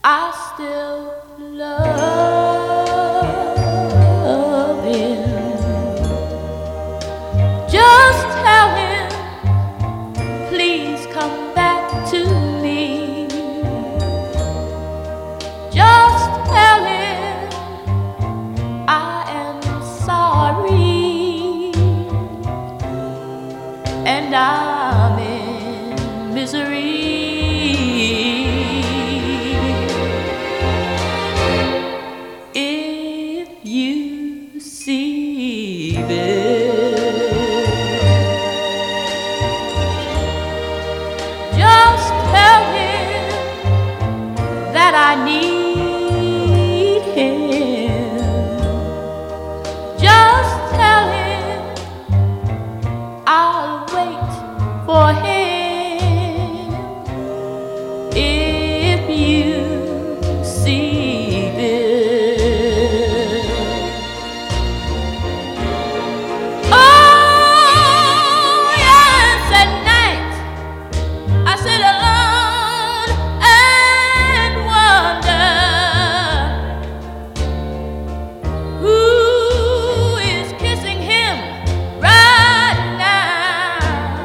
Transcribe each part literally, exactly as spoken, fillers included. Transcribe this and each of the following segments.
I still love him. Just tell him, please come back to me. Just tell him I am sorry and I'm in misery. If you see this, just tell him that I need him. Just tell him I'll wait for him. If you see this, oh yes, at night I sit alone and wonder who is kissing him right now.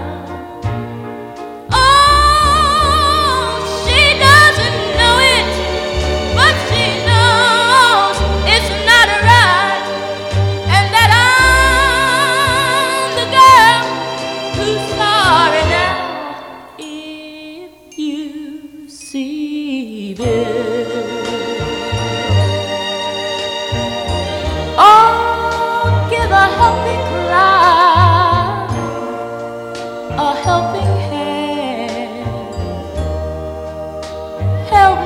Oh, she doesn't know it, but she knows it's not right, and that I'm the girl who's sorry now. If you see this, oh, give a helping cry, a helping hand. Help